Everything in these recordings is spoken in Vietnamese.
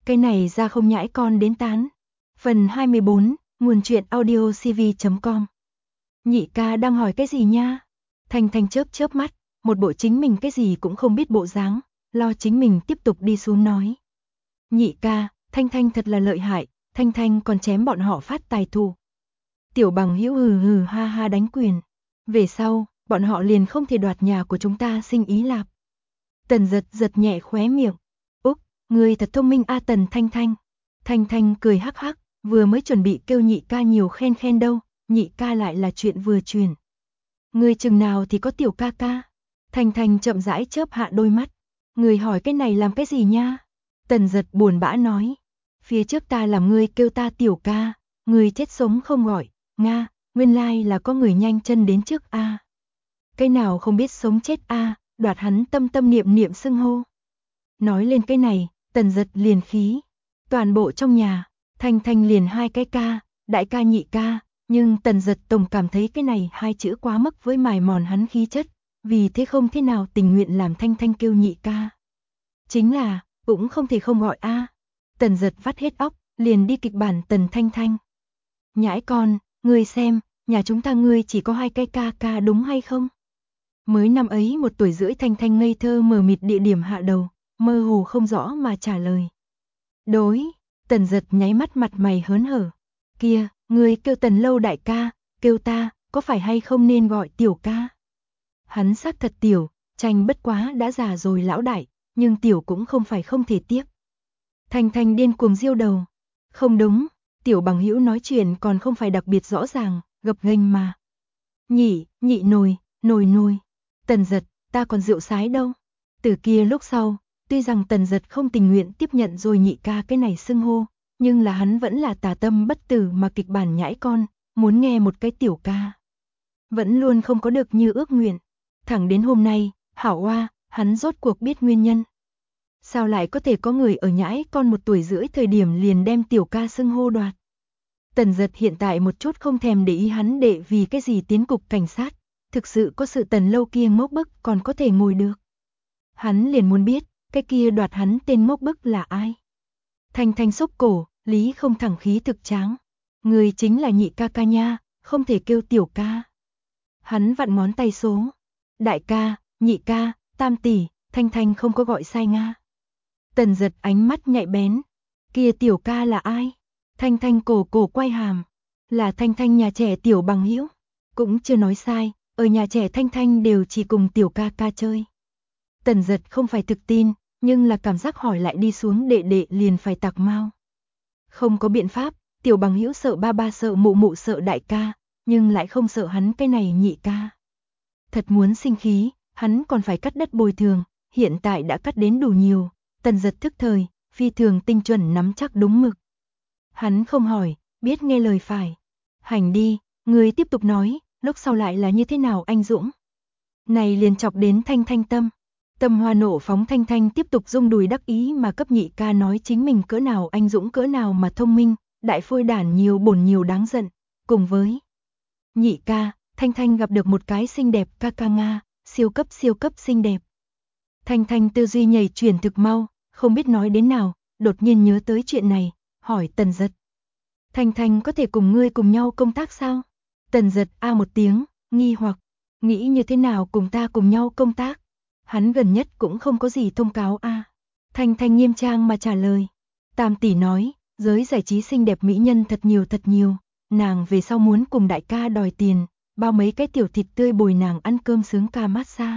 Cái này ra không nhãi con đến tán. Phần 24, nguồn truyện audio cv.com. Nhị ca đang hỏi cái gì nha? Thanh Thanh chớp chớp mắt, một bộ chính mình cái gì cũng không biết bộ dáng, lo chính mình tiếp tục đi xuống nói. Nhị ca, Thanh Thanh thật là lợi hại, Thanh Thanh còn chém bọn họ phát tài thù. Tiểu Bằng Hữu hừ hừ ha ha đánh quyền. Về sau, bọn họ liền không thể đoạt nhà của chúng ta sinh ý lạp. Tần Giật giật nhẹ khóe miệng. Úc, ngươi thật thông minh a Tần Thanh Thanh. Thanh Thanh cười hắc hắc, vừa mới chuẩn bị kêu nhị ca nhiều khen khen đâu, nhị ca lại là chuyện vừa truyền. Ngươi chừng nào thì có tiểu ca ca? Thanh Thanh chậm rãi chớp hạ đôi mắt. Ngươi hỏi cái này làm cái gì nha? Tần Giật buồn bã nói. Phía trước ta làm ngươi kêu ta tiểu ca, ngươi chết sống không gọi, nga, nguyên lai là có người nhanh chân đến trước a. Cái nào không biết sống chết a, đoạt hắn tâm tâm niệm niệm xưng hô. Nói lên cái này, Tần Giật liền khí. Toàn bộ trong nhà, Thanh Thanh liền hai cái ca, đại ca nhị ca, nhưng Tần Giật tổng cảm thấy cái này hai chữ quá mức với mài mòn hắn khí chất, vì thế không thế nào tình nguyện làm Thanh Thanh kêu nhị ca. Chính là, cũng không thể không gọi a. Tần Giật vắt hết óc, liền đi kịch bản Tần Thanh Thanh. Nhãi con, ngươi xem, nhà chúng ta ngươi chỉ có hai cái ca ca đúng hay không? Mới năm ấy 1 tuổi rưỡi Thanh Thanh ngây thơ mờ mịt địa điểm hạ đầu, mơ hồ không rõ mà trả lời. Đối, Tần Giật nháy mắt mặt mày hớn hở. Kia, ngươi kêu Tần Lâu đại ca, kêu ta, có phải hay không nên gọi tiểu ca? Hắn xác thật tiểu, tranh bất quá đã già rồi lão đại, nhưng tiểu cũng không phải không thể tiếp. Thanh Thanh điên cuồng giêu đầu. Không đúng, Tiểu Bằng Hữu nói chuyện còn không phải đặc biệt rõ ràng, gập ghềnh mà. Nhị nồi, nồi. Tần Giật, ta còn rượu sái đâu. Từ kia lúc sau, tuy rằng Tần Giật không tình nguyện tiếp nhận rồi nhị ca cái này xưng hô, nhưng là hắn vẫn là tà tâm bất tử mà kịch bản nhãi con, muốn nghe một cái tiểu ca. Vẫn luôn không có được như ước nguyện. Thẳng đến hôm nay, hảo oa, hắn rốt cuộc biết nguyên nhân. Sao lại có thể có người ở nhãi con 1 tuổi rưỡi thời điểm liền đem tiểu ca xưng hô đoạt. Tần Giật hiện tại một chút không thèm để ý hắn đệ vì cái gì tiến cục cảnh sát, thực sự có sự Tần Lâu kia ngốc bức còn có thể ngồi được. Hắn liền muốn biết, cái kia đoạt hắn tên ngốc bức là ai. Thanh Thanh xốc cổ, lý không thẳng khí thực tráng. Người chính là nhị ca ca nha, không thể kêu tiểu ca. Hắn vặn ngón tay số. Đại ca, nhị ca, tam tỷ, Thanh Thanh không có gọi sai nga. Tần Giật ánh mắt nhạy bén. Kia tiểu ca là ai? Thanh Thanh cổ quay hàm. Là Thanh Thanh nhà trẻ Tiểu Bằng Hữu. Cũng chưa nói sai, ở nhà trẻ Thanh Thanh đều chỉ cùng tiểu ca ca chơi. Tần Giật không phải thực tin, nhưng là cảm giác hỏi lại đi xuống đệ đệ liền phải tạc mau. Không có biện pháp, Tiểu Bằng Hữu sợ ba ba sợ mụ mụ sợ đại ca, nhưng lại không sợ hắn cái này nhị ca. Thật muốn sinh khí, hắn còn phải cắt đất bồi thường, hiện tại đã cắt đến đủ nhiều. Tần Giật thức thời, phi thường tinh chuẩn nắm chắc đúng mực. Hắn không hỏi, biết nghe lời phải. Hành đi, người tiếp tục nói, lúc sau lại là như thế nào anh Dũng? Này liền chọc đến Thanh Thanh tâm. Tâm hoa nộ phóng Thanh Thanh tiếp tục rung đùi đắc ý mà cấp nhị ca nói chính mình cỡ nào anh Dũng cỡ nào mà thông minh, đại phôi đản nhiều bổn nhiều đáng giận, cùng với nhị ca, Thanh Thanh gặp được một cái xinh đẹp ca ca Nga, siêu cấp xinh đẹp. Thanh Thanh tư duy nhảy chuyển thực mau, không biết nói đến nào, đột nhiên nhớ tới chuyện này, hỏi Tần Giật. Thanh Thanh có thể cùng ngươi cùng nhau công tác sao? Tần Giật a một tiếng, nghi hoặc, nghĩ như thế nào cùng ta cùng nhau công tác? Hắn gần nhất cũng không có gì thông cáo a. Thanh Thanh nghiêm trang mà trả lời. Tam tỷ nói, giới giải trí xinh đẹp mỹ nhân thật nhiều, nàng về sau muốn cùng đại ca đòi tiền, bao mấy cái tiểu thịt tươi bồi nàng ăn cơm sướng ca massage.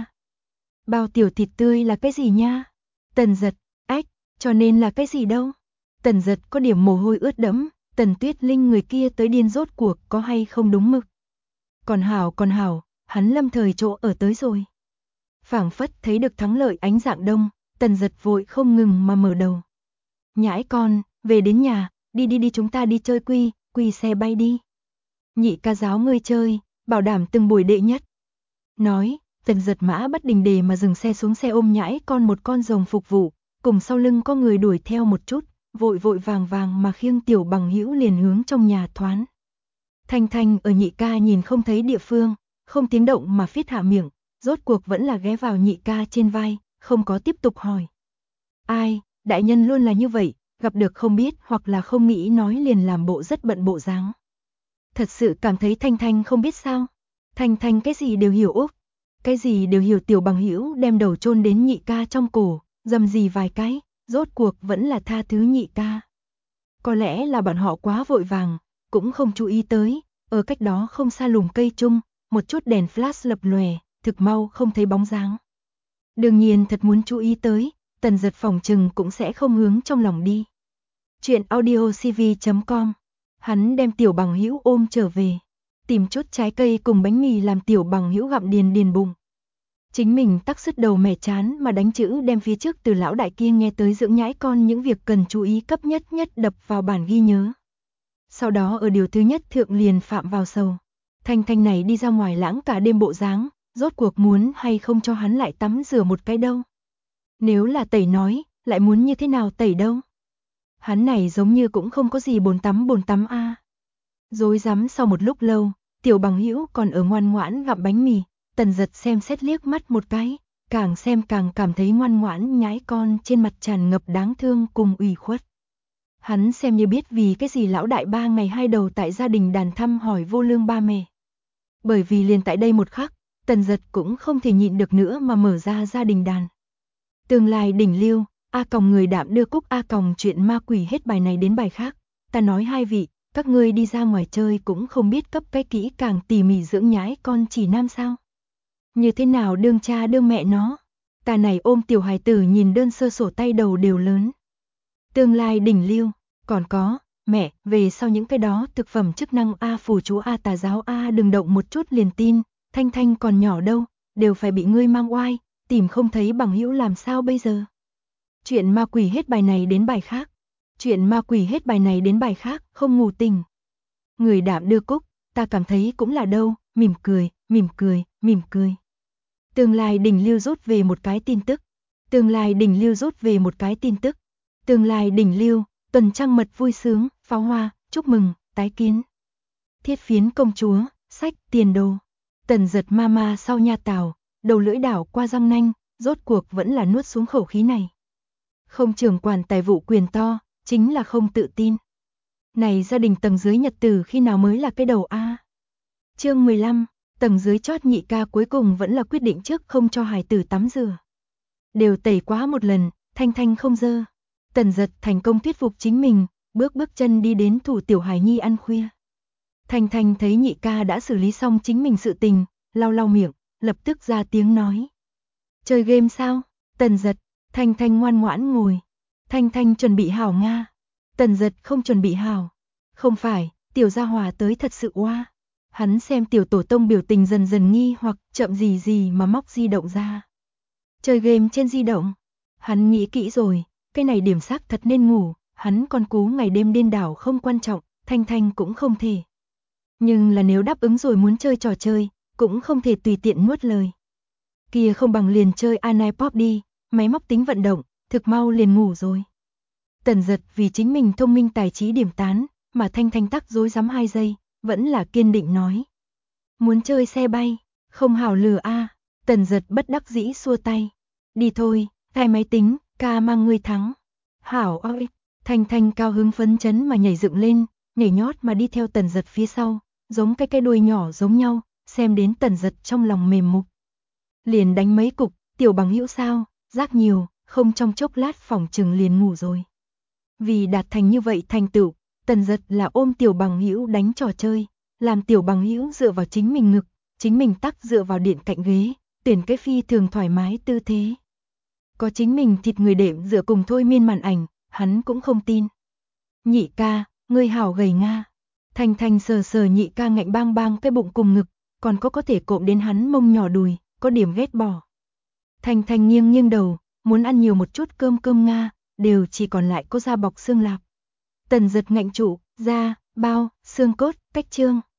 Bao tiểu thịt tươi là cái gì nha? Tần Giật, ách, cho nên là cái gì đâu? Tần Giật có điểm mồ hôi ướt đẫm, Tần Tuyết Linh người kia tới điên rốt cuộc có hay không đúng mực. Còn hảo, hắn lâm thời chỗ ở tới rồi. Phảng phất thấy được thắng lợi ánh dạng đông, Tần Giật vội không ngừng mà mở đầu. Nhãi con, về đến nhà, đi chúng ta đi chơi quy xe bay đi. Nhị ca giáo ngươi chơi, bảo đảm từng buổi đệ nhất. Nói, Tần Giật mã bất đình đề mà dừng xe xuống xe ôm nhãi con một con rồng phục vụ, cùng sau lưng có người đuổi theo một chút, vội vàng mà khiêng Tiểu Bằng Hữu liền hướng trong nhà thoán. Thanh Thanh ở nhị ca nhìn không thấy địa phương, không tiếng động mà phiết hạ miệng, rốt cuộc vẫn là ghé vào nhị ca trên vai, không có tiếp tục hỏi. Ai, đại nhân luôn là như vậy, gặp được không biết hoặc là không nghĩ nói liền làm bộ rất bận bộ dáng. Thật sự cảm thấy Thanh Thanh không biết sao. Thanh Thanh cái gì đều hiểu Úc, cái gì đều hiểu. Tiểu bằng hữu đem đầu chôn đến nhị ca trong cổ, dầm gì vài cái, rốt cuộc vẫn là tha thứ nhị ca. Có lẽ là bọn họ quá vội vàng, cũng không chú ý tới, ở cách đó không xa lùm cây chung, một chút đèn flash lập lòe, thực mau không thấy bóng dáng. Đương nhiên thật muốn chú ý tới, Tần Dật phỏng chừng cũng sẽ không hướng trong lòng đi. Chuyện audiocv.com. Hắn đem tiểu bằng hữu ôm trở về, tìm chút trái cây cùng bánh mì làm tiểu bằng hữu gặm điền bụng. Chính mình tắc sứt đầu mẻ chán mà đánh chữ đem phía trước từ lão đại kia nghe tới dưỡng nhãi con những việc cần chú ý cấp nhất đập vào bản ghi nhớ. Sau đó ở điều thứ nhất thượng liền phạm vào sầu. Thanh Thanh này đi ra ngoài lãng cả đêm bộ dáng, rốt cuộc muốn hay không cho hắn lại tắm rửa một cái đâu. Nếu là tẩy nói, lại muốn như thế nào tẩy đâu. Hắn này giống như cũng không có gì bồn tắm a. Rối rắm sau một lúc lâu, tiểu bằng hữu còn ở ngoan ngoãn gặm bánh mì, Tần Dật xem xét liếc mắt một cái, càng xem càng cảm thấy ngoan ngoãn nhãi con trên mặt tràn ngập đáng thương cùng ủy khuất. Hắn xem như biết vì cái gì lão đại 3 ngày 2 đầu tại gia đình đàn thăm hỏi vô lương ba mẹ. Bởi vì liền tại đây một khắc, Tần Dật cũng không thể nhịn được nữa mà mở ra gia đình đàn. Tương lai đỉnh lưu, A Còng người đạm đưa Cúc A Còng chuyện ma quỷ hết bài này đến bài khác. Ta nói hai vị, các ngươi đi ra ngoài chơi cũng không biết cấp cái kỹ càng tỉ mỉ dưỡng nhãi con chỉ nam sao. Như thế nào đương cha đương mẹ nó. Ta này ôm tiểu hài tử nhìn đơn sơ sổ tay đầu đều lớn. Tương lai đỉnh lưu, còn có, mẹ, về sau những cái đó thực phẩm chức năng A phù chú A tà giáo A đừng động một chút liền tin, Thanh Thanh còn nhỏ đâu, đều phải bị ngươi mang oai, tìm không thấy bằng hữu làm sao bây giờ. Chuyện ma quỷ hết bài này đến bài khác. Chuyện ma quỷ hết bài này đến bài khác, không ngủ tình. Người đạm đưa Cúc, ta cảm thấy cũng là đâu, mỉm cười. Tương lai đỉnh lưu rút về một cái tin tức. Tương lai đỉnh lưu, tuần trăng mật vui sướng, pháo hoa, chúc mừng, tái kiến. Thiết phiến công chúa, sách, tiền đồ. Tần Dật mama sau nha tào, đầu lưỡi đảo qua răng nanh, rốt cuộc vẫn là nuốt xuống khẩu khí này. Không trưởng quản tài vụ quyền to, chính là không tự tin. Này gia đình tầng dưới nhật tử khi nào mới là cái đầu a? Chương 15, tầng dưới chót nhị ca cuối cùng vẫn là quyết định trước không cho hài tử tắm rửa. Đều tẩy quá một lần, Thanh Thanh không dơ. Tần Dật thành công thuyết phục chính mình, bước chân đi đến thủ tiểu hài nhi ăn khuya. Thanh Thanh thấy nhị ca đã xử lý xong chính mình sự tình, lau miệng, lập tức ra tiếng nói. Chơi game sao? Tần Dật, Thanh Thanh ngoan ngoãn ngồi. Thanh Thanh chuẩn bị hảo Nga. Tần Dật không chuẩn bị hảo. Không phải, tiểu gia hòa tới thật sự oa. Hắn xem tiểu tổ tông biểu tình dần nghi hoặc chậm gì mà móc di động ra. Chơi game trên di động. Hắn nghĩ kỹ rồi, cái này điểm xác thật nên ngủ, hắn còn cú ngày đêm điên đảo không quan trọng, Thanh Thanh cũng không thể. Nhưng là nếu đáp ứng rồi muốn chơi trò chơi, cũng không thể tùy tiện nuốt lời. Kia không bằng liền chơi iPod đi, máy móc tính vận động, thực mau liền ngủ rồi. Tần Dật vì chính mình thông minh tài trí điểm tán, mà Thanh Thanh tắc rối rắm 2 giây, vẫn là kiên định nói. Muốn chơi xe bay, không hảo lừa a. Tần Dật bất đắc dĩ xua tay. Đi thôi, cài máy tính, ca mang ngươi thắng. Hảo ơi, Thanh Thanh cao hứng phấn chấn mà nhảy dựng lên, nhảy nhót mà đi theo Tần Dật phía sau, giống cái đuôi nhỏ giống nhau, xem đến Tần Dật trong lòng mềm mục. Liền đánh mấy cục, tiểu bằng hữu sao, rác nhiều, không trong chốc lát phòng chừng liền ngủ rồi. Vì đạt thành như vậy thành tựu, Tần Dật là ôm tiểu bằng hữu đánh trò chơi, làm tiểu bằng hữu dựa vào chính mình ngực, chính mình tắc dựa vào điện cạnh ghế, tuyển cái phi thường thoải mái tư thế. Có chính mình thịt người đệm dựa cùng thôi miên màn ảnh, hắn cũng không tin. Nhị ca, ngươi hảo gầy Nga. Thanh Thanh sờ nhị ca ngạnh bang cái bụng cùng ngực, còn có thể cộm đến hắn mông nhỏ đùi, có điểm ghét bỏ. Thanh Thanh nghiêng đầu, muốn ăn nhiều một chút cơm Nga, đều chỉ còn lại có da bọc xương lạp. Tần Dật ngạnh trụ, da, bao, xương cốt, cách trương.